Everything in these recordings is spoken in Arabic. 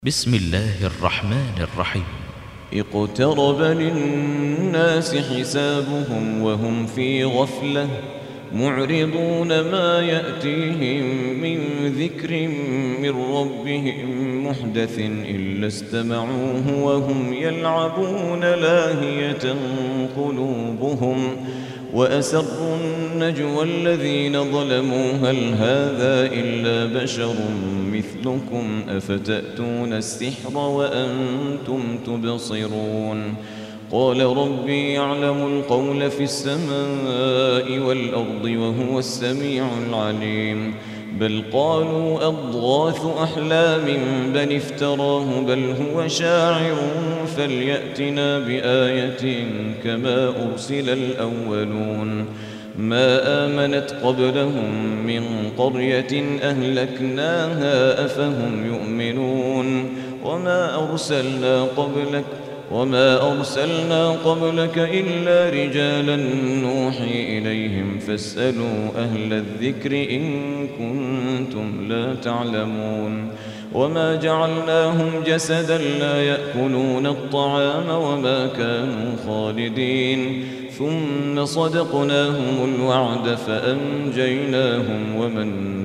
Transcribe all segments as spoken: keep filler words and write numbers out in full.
بسم الله الرحمن الرحيم. اقترب للناس حسابهم وهم في غفلة معرضون ما يأتيهم من ذكر من ربهم محدث إلا استمعوه وهم يلعبون لاهية قلوبهم وأسروا النجوى الذين ظلموا هل هذا إلا بشر مثلكم أفتأتون السحر وأنتم تبصرون قال ربي يعلم القول في السماء والأرض وهو السميع العليم بل قالوا أضغاث أحلام بل افتراه بل هو شاعر فليأتنا بآية كما أرسل الأولون ما آمنت قبلهم من قرية أهلكناها أفهم يؤمنون وما أرسلنا قبلك وما أرسلنا قبلك إلا رجالا نوحي إليهم فاسألوا أهل الذكر إن كنتم لا تعلمون وما جعلناهم جسدا لا يأكلون الطعام وما كانوا خالدين ثم صدقناهم الوعد فأنجيناهم ومن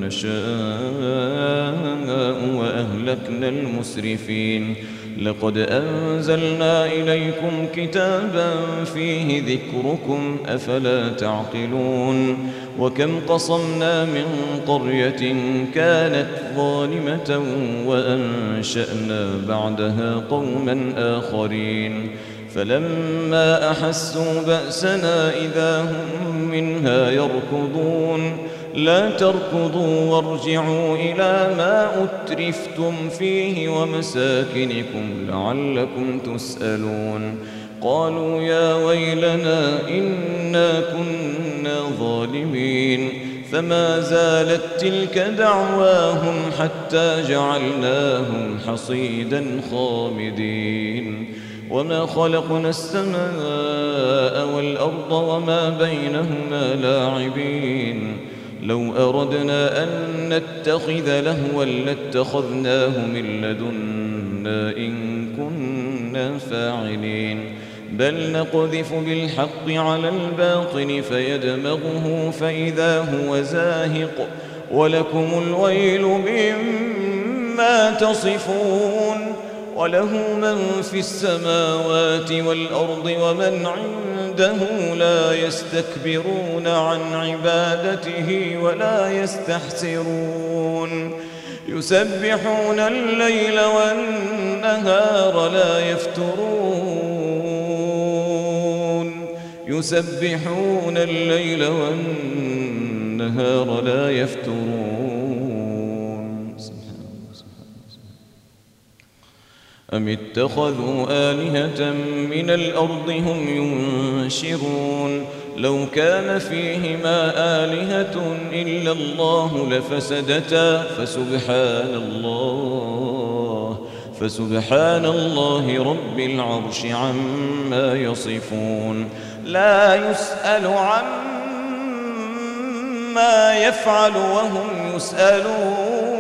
نشاء وأهلكنا المسرفين لقد أنزلنا إليكم كتابا فيه ذكركم أفلا تعقلون وكم قصمنا من قرية كانت ظالمة وأنشأنا بعدها قوما آخرين فلما أحسوا بأسنا إذا هم منها يركضون لا تركضوا وارجعوا إلى ما أترفتم فيه ومساكنكم لعلكم تسألون قالوا يا ويلنا إنا كنا ظالمين فما زالت تلك دعواهم حتى جعلناهم حصيدا خامدين وما خلقنا السماء والأرض وما بينهما لاعبين لو أردنا أن نتخذ لهوا لاتخذناه من لدنا إن كنا فاعلين بل نقذف بالحق على الباطل فيدمغه فإذا هو زاهق ولكم الويل مما تصفون وله من في السماوات والأرض ومن عنده لا يستكبرون عن عبادته ولا يستحسرون يسبحون الليل والنهار لا يفترون يسبحون الليل والنهار لا يفترون أم اتخذوا آلهة من الأرض هم ينشرون لو كان فيهما آلهة إلا الله لفسدتا فسبحان الله فسبحان الله رب العرش عما يصفون لا يسأل عما يفعل وهم يسألون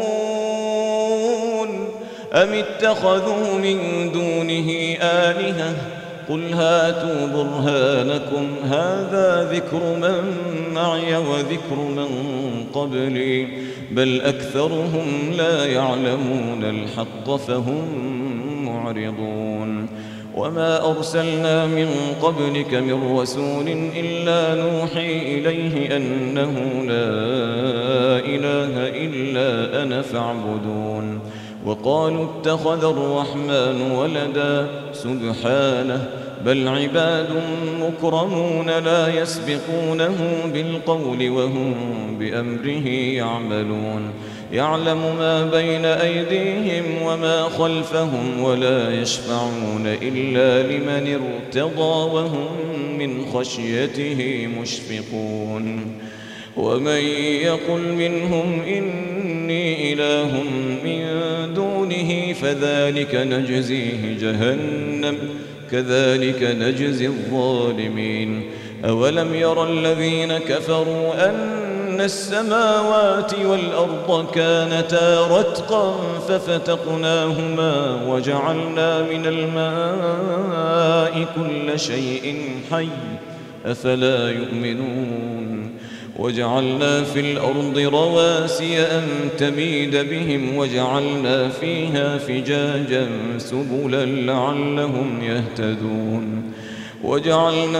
أم اتخذوا من دونه آلهة قل هاتوا برهانكم هذا ذكر من معي وذكر من قبلي بل أكثرهم لا يعلمون الحق فهم معرضون وما أرسلنا من قبلك من رسول إلا نوحي إليه أنه لا إله إلا أنا فاعبدون وقالوا اتخذ الرحمن ولدا سبحانه بل عباد مكرمون لا يسبقونه بالقول وهم بأمره يعملون يعلم ما بين أيديهم وما خلفهم ولا يشفعون إلا لمن ارتضى وهم من خشيته مشفقون ومن يقل منهم إني إله من دونه فذلك نجزيه جهنم كذلك نجزي الظالمين أولم ير الذين كفروا أن أن السماوات والأرض كانتا رتقا ففتقناهما وجعلنا من الماء كل شيء حي أفلا يؤمنون وجعلنا في الأرض رواسي أن تميد بهم وجعلنا فيها فجاجا سبلا لعلهم يهتدون وجعلنا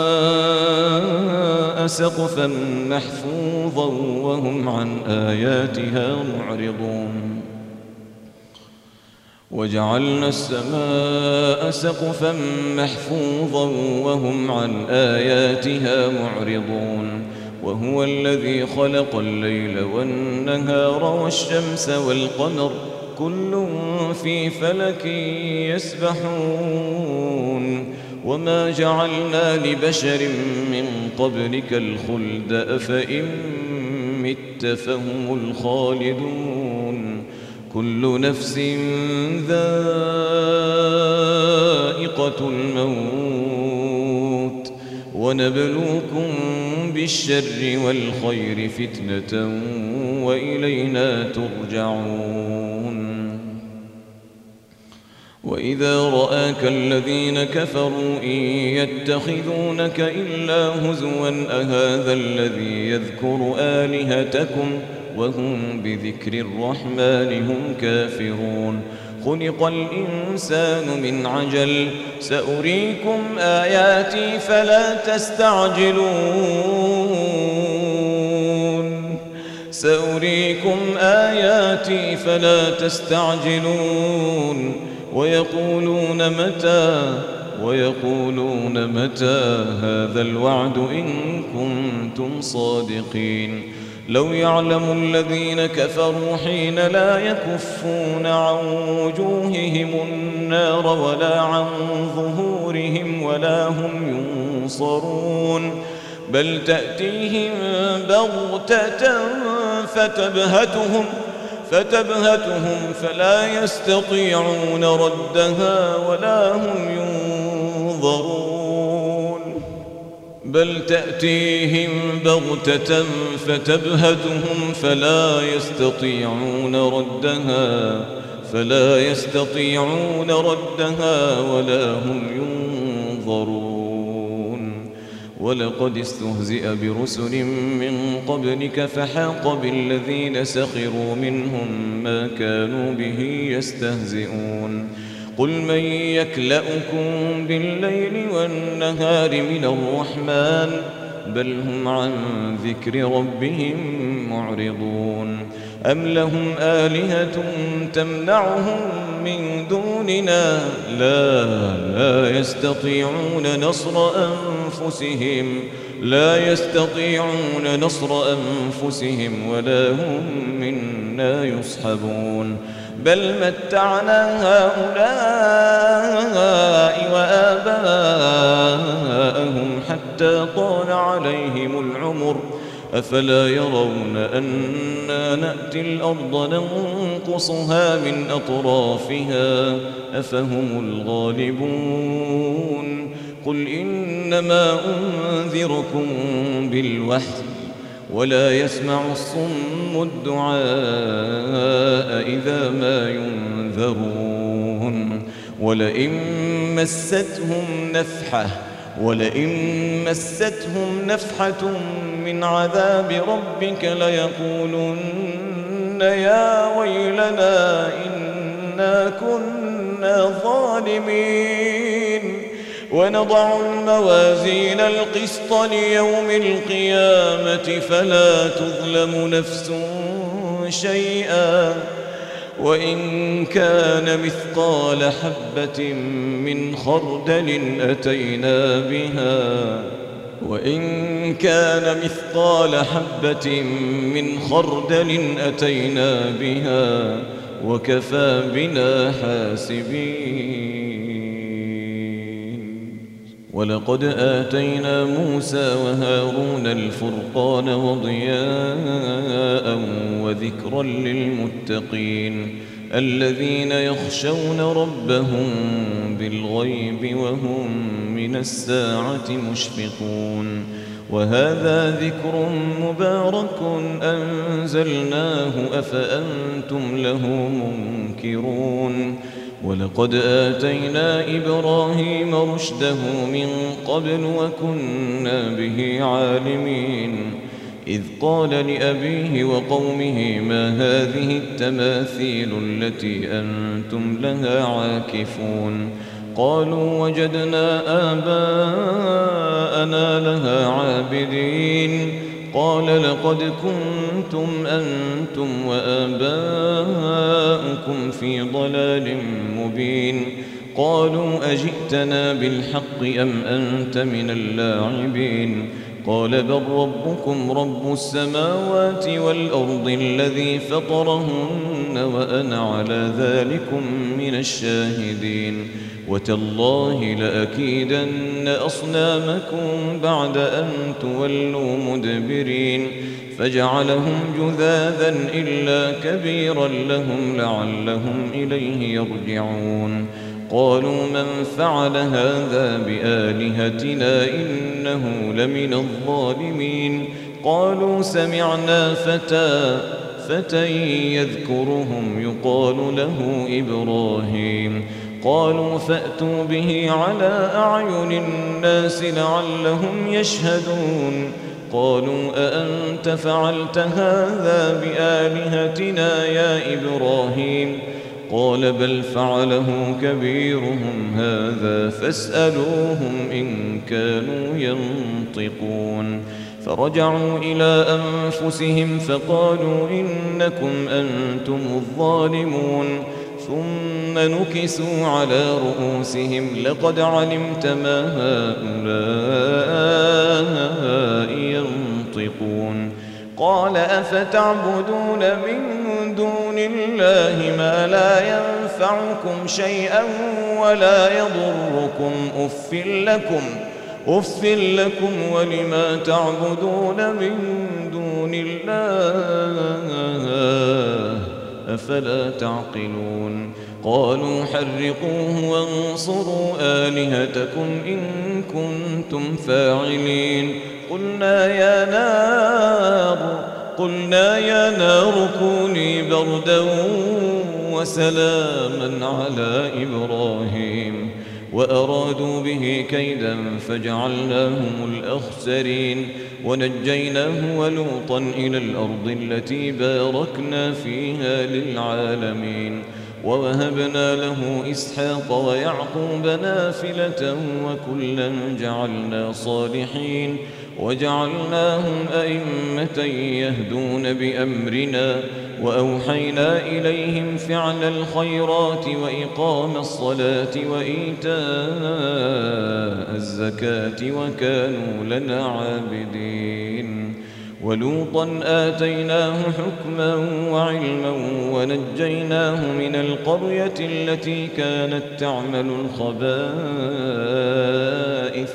السماء سقفا محفوظا وهم عن آياتها معرضون وجعلنا السماء سقفا محفوظا وهم عن آياتها معرضون وهو الذي خلق الليل والنهار والشمس والقمر كل في فلك يسبحون وما جعلنا لبشر من قبلك الخلد أفإن مت فهم الخالدون كل نفس ذائقة الموت ونبلوكم بالشر والخير فتنة وإلينا ترجعون وإذا رآك الذين كفروا إن يتخذونك إلا هزوا أهذا الذي يذكر آلهتكم وهم بذكر الرحمن هم كافرون خلق الإنسان من عجل سأريكم آياتي فلا تستعجلون سأريكم آياتي فلا تستعجلون ويقولون متى ويقولون متى هذا الوعد إن كنتم صادقين لو يعلم الذين كفروا حين لا يكفون عن وجوههم النار ولا عن ظهورهم ولا هم ينصرون بل تأتيهم بغتة فتبهتهم فتبهتهم فلا يستطيعون ردها ولا هم ينظرون بل تأتيهم بغتة فتبهتهم فلا يستطيعون ردها فلا يستطيعون ردها ولا هم ينظرون ولقد استهزئ برسل من قبلك فحاق بالذين سخروا منهم ما كانوا به يستهزئون قل من يكلأكم بالليل والنهار من الرحمن بل هم عن ذكر ربهم معرضون أم لهم آلهة تمنعهم من دوننا لا لا يستطيعون نصر أنفسهم لا يستطيعون نصر أنفسهم ولا هم منا يصحبون بل متعنا هؤلاء وآباءهم حتى طال عليهم العمر أفلا يرون أنا نأتي الأرض ننقصها من أطرافها أفهم الغالبون قل إنما أنذركم بالوحي ولا يسمع الصم الدعاء إذا ما ينذرون ولئن مستهم نفحة ولئن مستهم نفحة من عذاب ربك ليقولن يا ويلنا إنا كنا ظالمين ونضع الموازين القسط ليوم القيامة فلا تظلم نفس شيئا وإن كان مثقال حبة من خردل أتينا بها وإن كان مثقال حبة من خردل أتينا بها وكفى بنا حاسبين ولقد آتينا موسى وهارون الفرقان وضياء وذكرا للمتقين الذين يخشون ربهم بالغيب وهم من الساعة مشفقون وهذا ذكر مبارك أنزلناه أفأنتم له منكرون ولقد آتينا إبراهيم رشده من قبل وكنا به عالمين إذ قال لأبيه وقومه ما هذه التماثيل التي أنتم لها عاكفون قالوا وجدنا آباءنا لها عابدين قال لقد كنتم أنتم وآباؤكم في ضلال مبين قالوا أجئتنا بالحق أم أنت من اللاعبين قال بل ربكم رب السماوات والأرض الذي فطرهن وأنا على ذلكم من الشاهدين وتالله لأكيدن أصنامكم بعد أن تولوا مدبرين فجعلهم جذاذا إلا كبيرا لهم لعلهم إليه يرجعون قالوا من فعل هذا بآلهتنا إنه لمن الظالمين قالوا سمعنا فتى فتى يذكرهم يقال له إبراهيم قالوا فأتوا به على أعين الناس لعلهم يشهدون قالوا أأنت فعلت هذا بآلهتنا يا إبراهيم قال بل فعله كبيرهم هذا فاسألوهم إن كانوا ينطقون فرجعوا إلى أنفسهم فقالوا إنكم أنتم الظالمون ثم نكسوا على رؤوسهم لقد علمت ما هؤلاء ينطقون قال أفتعبدون من دون الله ما لا ينفعكم شيئا ولا يضركم أف لكم أف لكم ولما تعبدون من دون الله أفلا تعقلون قالوا حرقوه وانصروا آلهتكم إن كنتم فاعلين قلنا يا نار قلنا يا نار كوني بردا وسلاما على إبراهيم وأرادوا به كيدا فجعلناهم الأخسرين ونجيناه ولوطا إلى الأرض التي باركنا فيها للعالمين ووهبنا له إسحاق ويعقوب نافلة وكلا جعلنا صالحين وجعلناهم أئمة يهدون بأمرنا وأوحينا إليهم فعل الخيرات وإقام الصلاة وإيتاء الزكاة وكانوا لنا عابدين ولوطا آتيناه حكما وعلما ونجيناه من القرية التي كانت تعمل الخبائث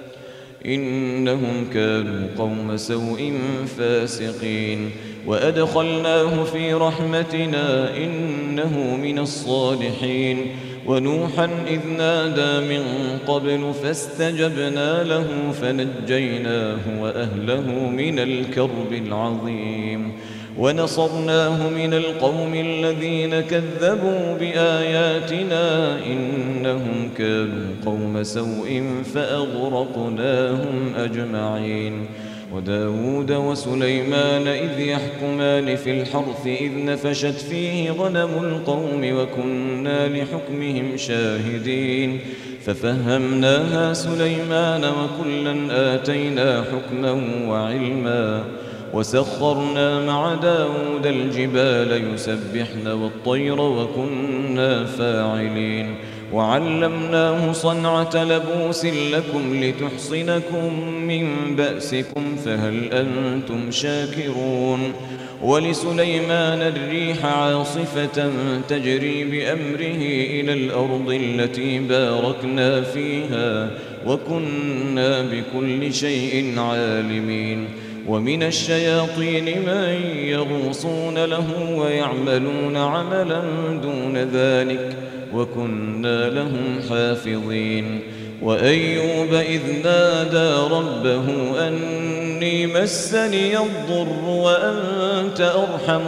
إنهم كانوا قوم سوء فاسقين وأدخلناه في رحمتنا إنه من الصالحين ونوحا إذ نادى من قبل فاستجبنا له فنجيناه وأهله من الكرب العظيم ونصرناه من القوم الذين كذبوا بآياتنا إنهم كانوا قوم سوء فأغرقناهم أجمعين وداود وسليمان إذ يحكمان في الحرث إذ نفشت فيه غنم القوم وكنا لحكمهم شاهدين ففهمناها سليمان وكلا آتينا حكما وعلما وسخرنا مع داود الجبال يسبحن والطير وكنا فاعلين وعلمناه صنعة لبوس لكم لتحصنكم من بأسكم فهل أنتم شاكرون ولسليمان الريح عاصفة تجري بأمره إلى الأرض التي باركنا فيها وكنا بكل شيء عالمين ومن الشياطين من يغوصون له ويعملون عملا دون ذلك وكنا لهم حافظين وأيوب إذ نادى ربه أني مسني الضر وأنت أرحم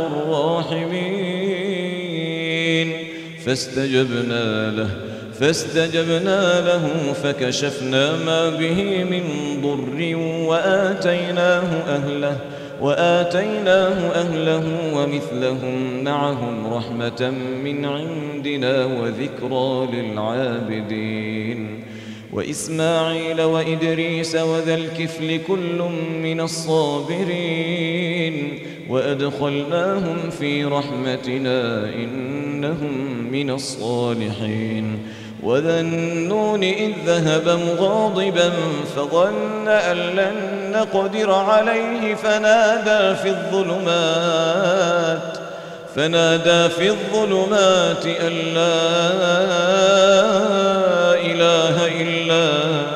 الراحمين فاستجبنا له فاستجبنا له فكشفنا ما به من ضر وآتيناه أهله وآتيناه أهله ومثلهم معهم رحمة من عندنا وذكرى للعابدين وإسماعيل وإدريس وذا الكفل كل من الصابرين وأدخلناهم في رحمتنا إنهم من الصالحين وذا النون إذ ذهب مغاضبا فظن أن لن نقدر عليه فنادى في الظلمات فنادى في الظلمات أن لا إله إلا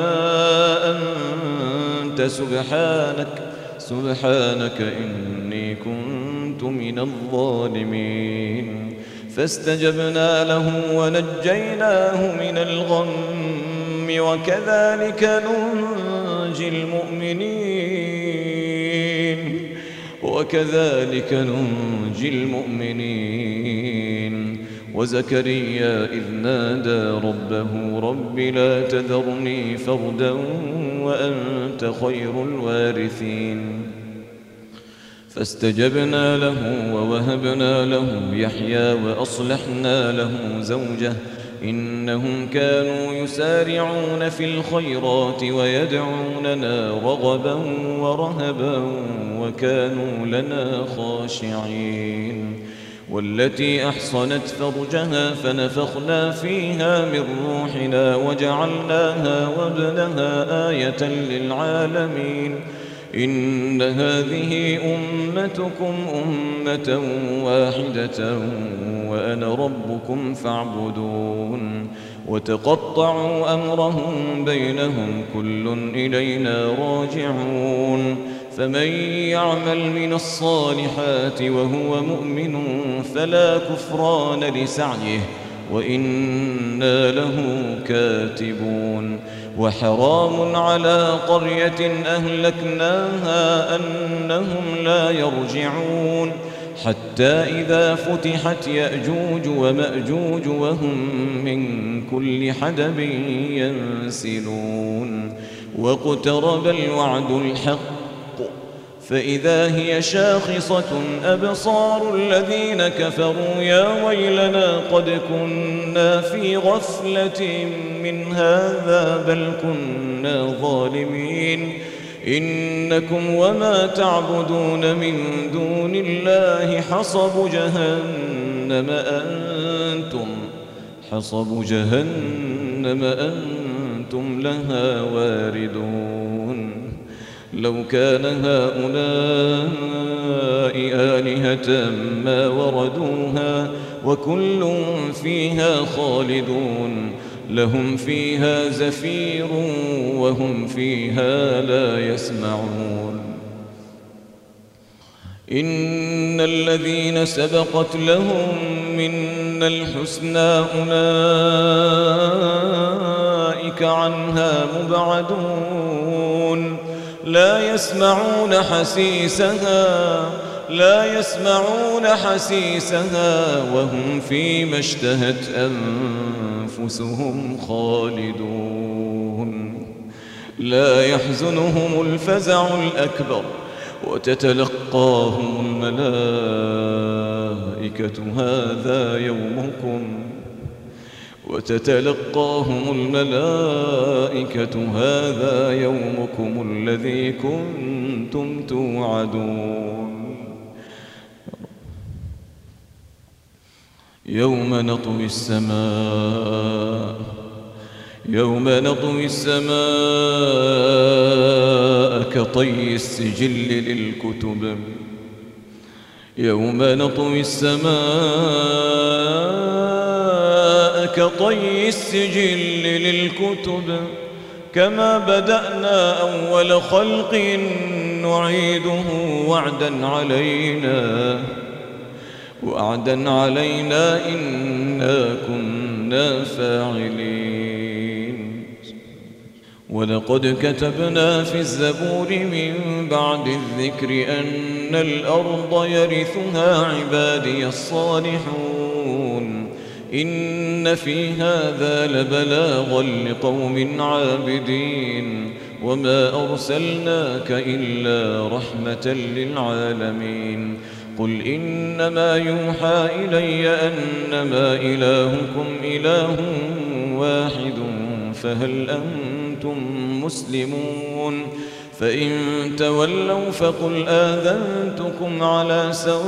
أنت سبحانك سبحانك إني كنت من الظالمين فاستجبنا له ونجيناه من الغم وكذلك ننجي المؤمنين وكذلك ننجي المؤمنين وزكريا إذ نادى ربه رب لا تذرني فردا وأنت خير الوارثين فاستجبنا له ووهبنا له يحيى وأصلحنا له زوجه إنهم كانوا يسارعون في الخيرات ويدعوننا رغبا ورهبا وكانوا لنا خاشعين والتي أحصنت فرجها فنفخنا فيها من روحنا وجعلناها وابنها آية للعالمين إن هذه أمتكم أمة واحدة وأنا ربكم فاعبدون وتقطعوا أمرهم بينهم كل إلينا راجعون فمن يعمل من الصالحات وهو مؤمن فلا كفران لسعيه وإنا له كاتبون وحرام على قرية أهلكناها أنهم لا يرجعون حتى إذا فتحت يأجوج ومأجوج وهم من كل حدب ينسلون واقترب الوعد الحق فإذا هي شاخصة أبصار الذين كفروا يا ويلنا قد كنا في غفلة من هذا بل كنا ظالمين إنكم وما تعبدون من دون الله حصب جهنم أنتم حصب جهنم أنتم لها واردون لو كان هؤلاء آلهة ما وردوها وكل فيها خالدون لهم فيها زفير وهم فيها لا يسمعون إن الذين سبقت لهم منا الحسنى أولئك عنها مبعدون لا يسمعون حسيسها لا يسمعون حسيسها وهم فيما اشتهت أنفسهم خالدون لا يحزنهم الفزع الأكبر وتتلقاهم الملائكة هذا يومكم وتتلقاهم الملائكة هذا يومكم الذي كنتم توعدون يوم نطوي السماء يوم نطوي السماء كطي السجل للكتب يوم نطوي السماء كطي السجل للكتب كما بدأنا أول خلق نعيده وعدا علينا وعدا علينا إنا كنا فاعلين. ولقد كتبنا في الزبور من بعد الذكر أن الأرض يرثها عبادي الصالحون إن في هذا لبلاغا لقوم عابدين وما أرسلناك إلا رحمة للعالمين قل إنما يوحى إلي أنما إلهكم إله واحد فهل أنتم مسلمون فإن تولوا فقل آذنتكم على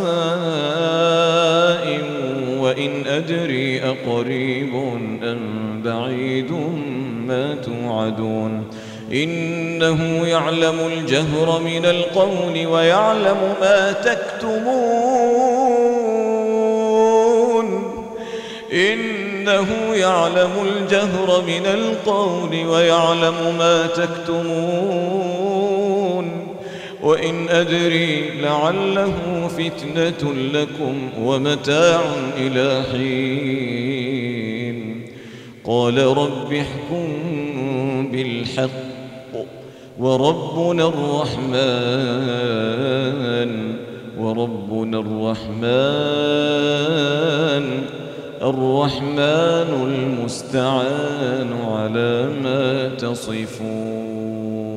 سواء وإن أدري أقريب أم بعيد ما توعدون إنه يعلم الجهر من القول ويعلم ما تكتمون إنه يعلم الجهر من القول ويعلم ما تكتمون وإن أدري لعله فتنة لكم ومتاع إلى حين قال رب احكم بالحق وربنا الرحمن وربنا الرحمن الرحمن المستعان على ما تصفون.